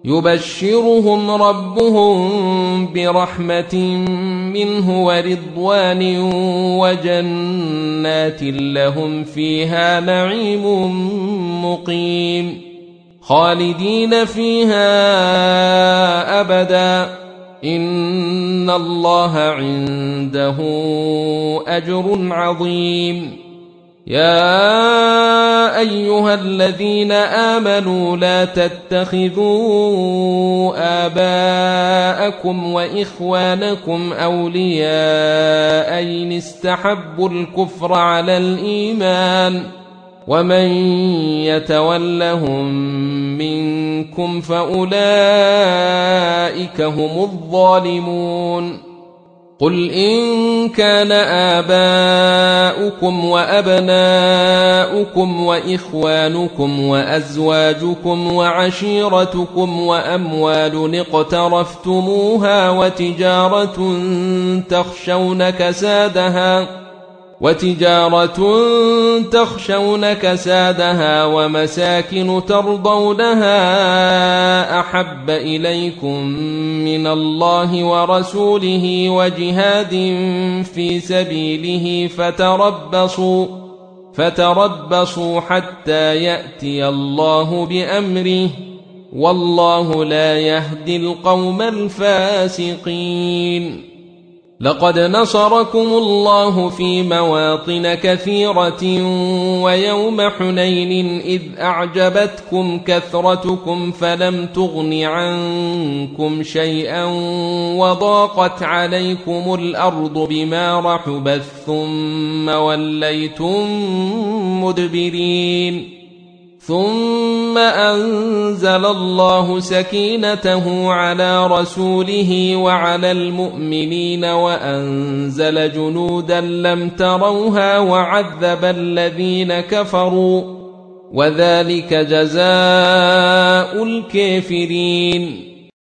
يبشرهم ربهم برحمة منه ورضوان وجنات لهم فيها نعيم مقيم خالدين فيها أبدا إن الله عنده أجر عظيم. يا أيها الذين آمنوا لا تتخذوا آباءكم وإخوانكم أولياء إن استحبوا الكفر على الإيمان ومن يتولهم منكم فأولئك هم الظالمون. قل إن كان آباؤكم وأبناؤكم وإخوانكم وأزواجكم وعشيرتكم وأموال اقترفتموها وتجارة تخشون كسادها ومساكن ترضونها أحب إليكم من الله ورسوله وجهاد في سبيله فتربصوا حتى يأتي الله بأمره والله لا يهدي القوم الفاسقين. لقد نصركم الله في مواطن كثيرة ويوم حنين إذ أعجبتكم كثرتكم فلم تغن عنكم شيئا وضاقت عليكم الأرض بما رحبت ثم وليتم مدبرين. ثم أنزل الله سكينته على رسوله وعلى المؤمنين وأنزل جنودا لم تروها وعذب الذين كفروا وذلك جزاء الكافرين.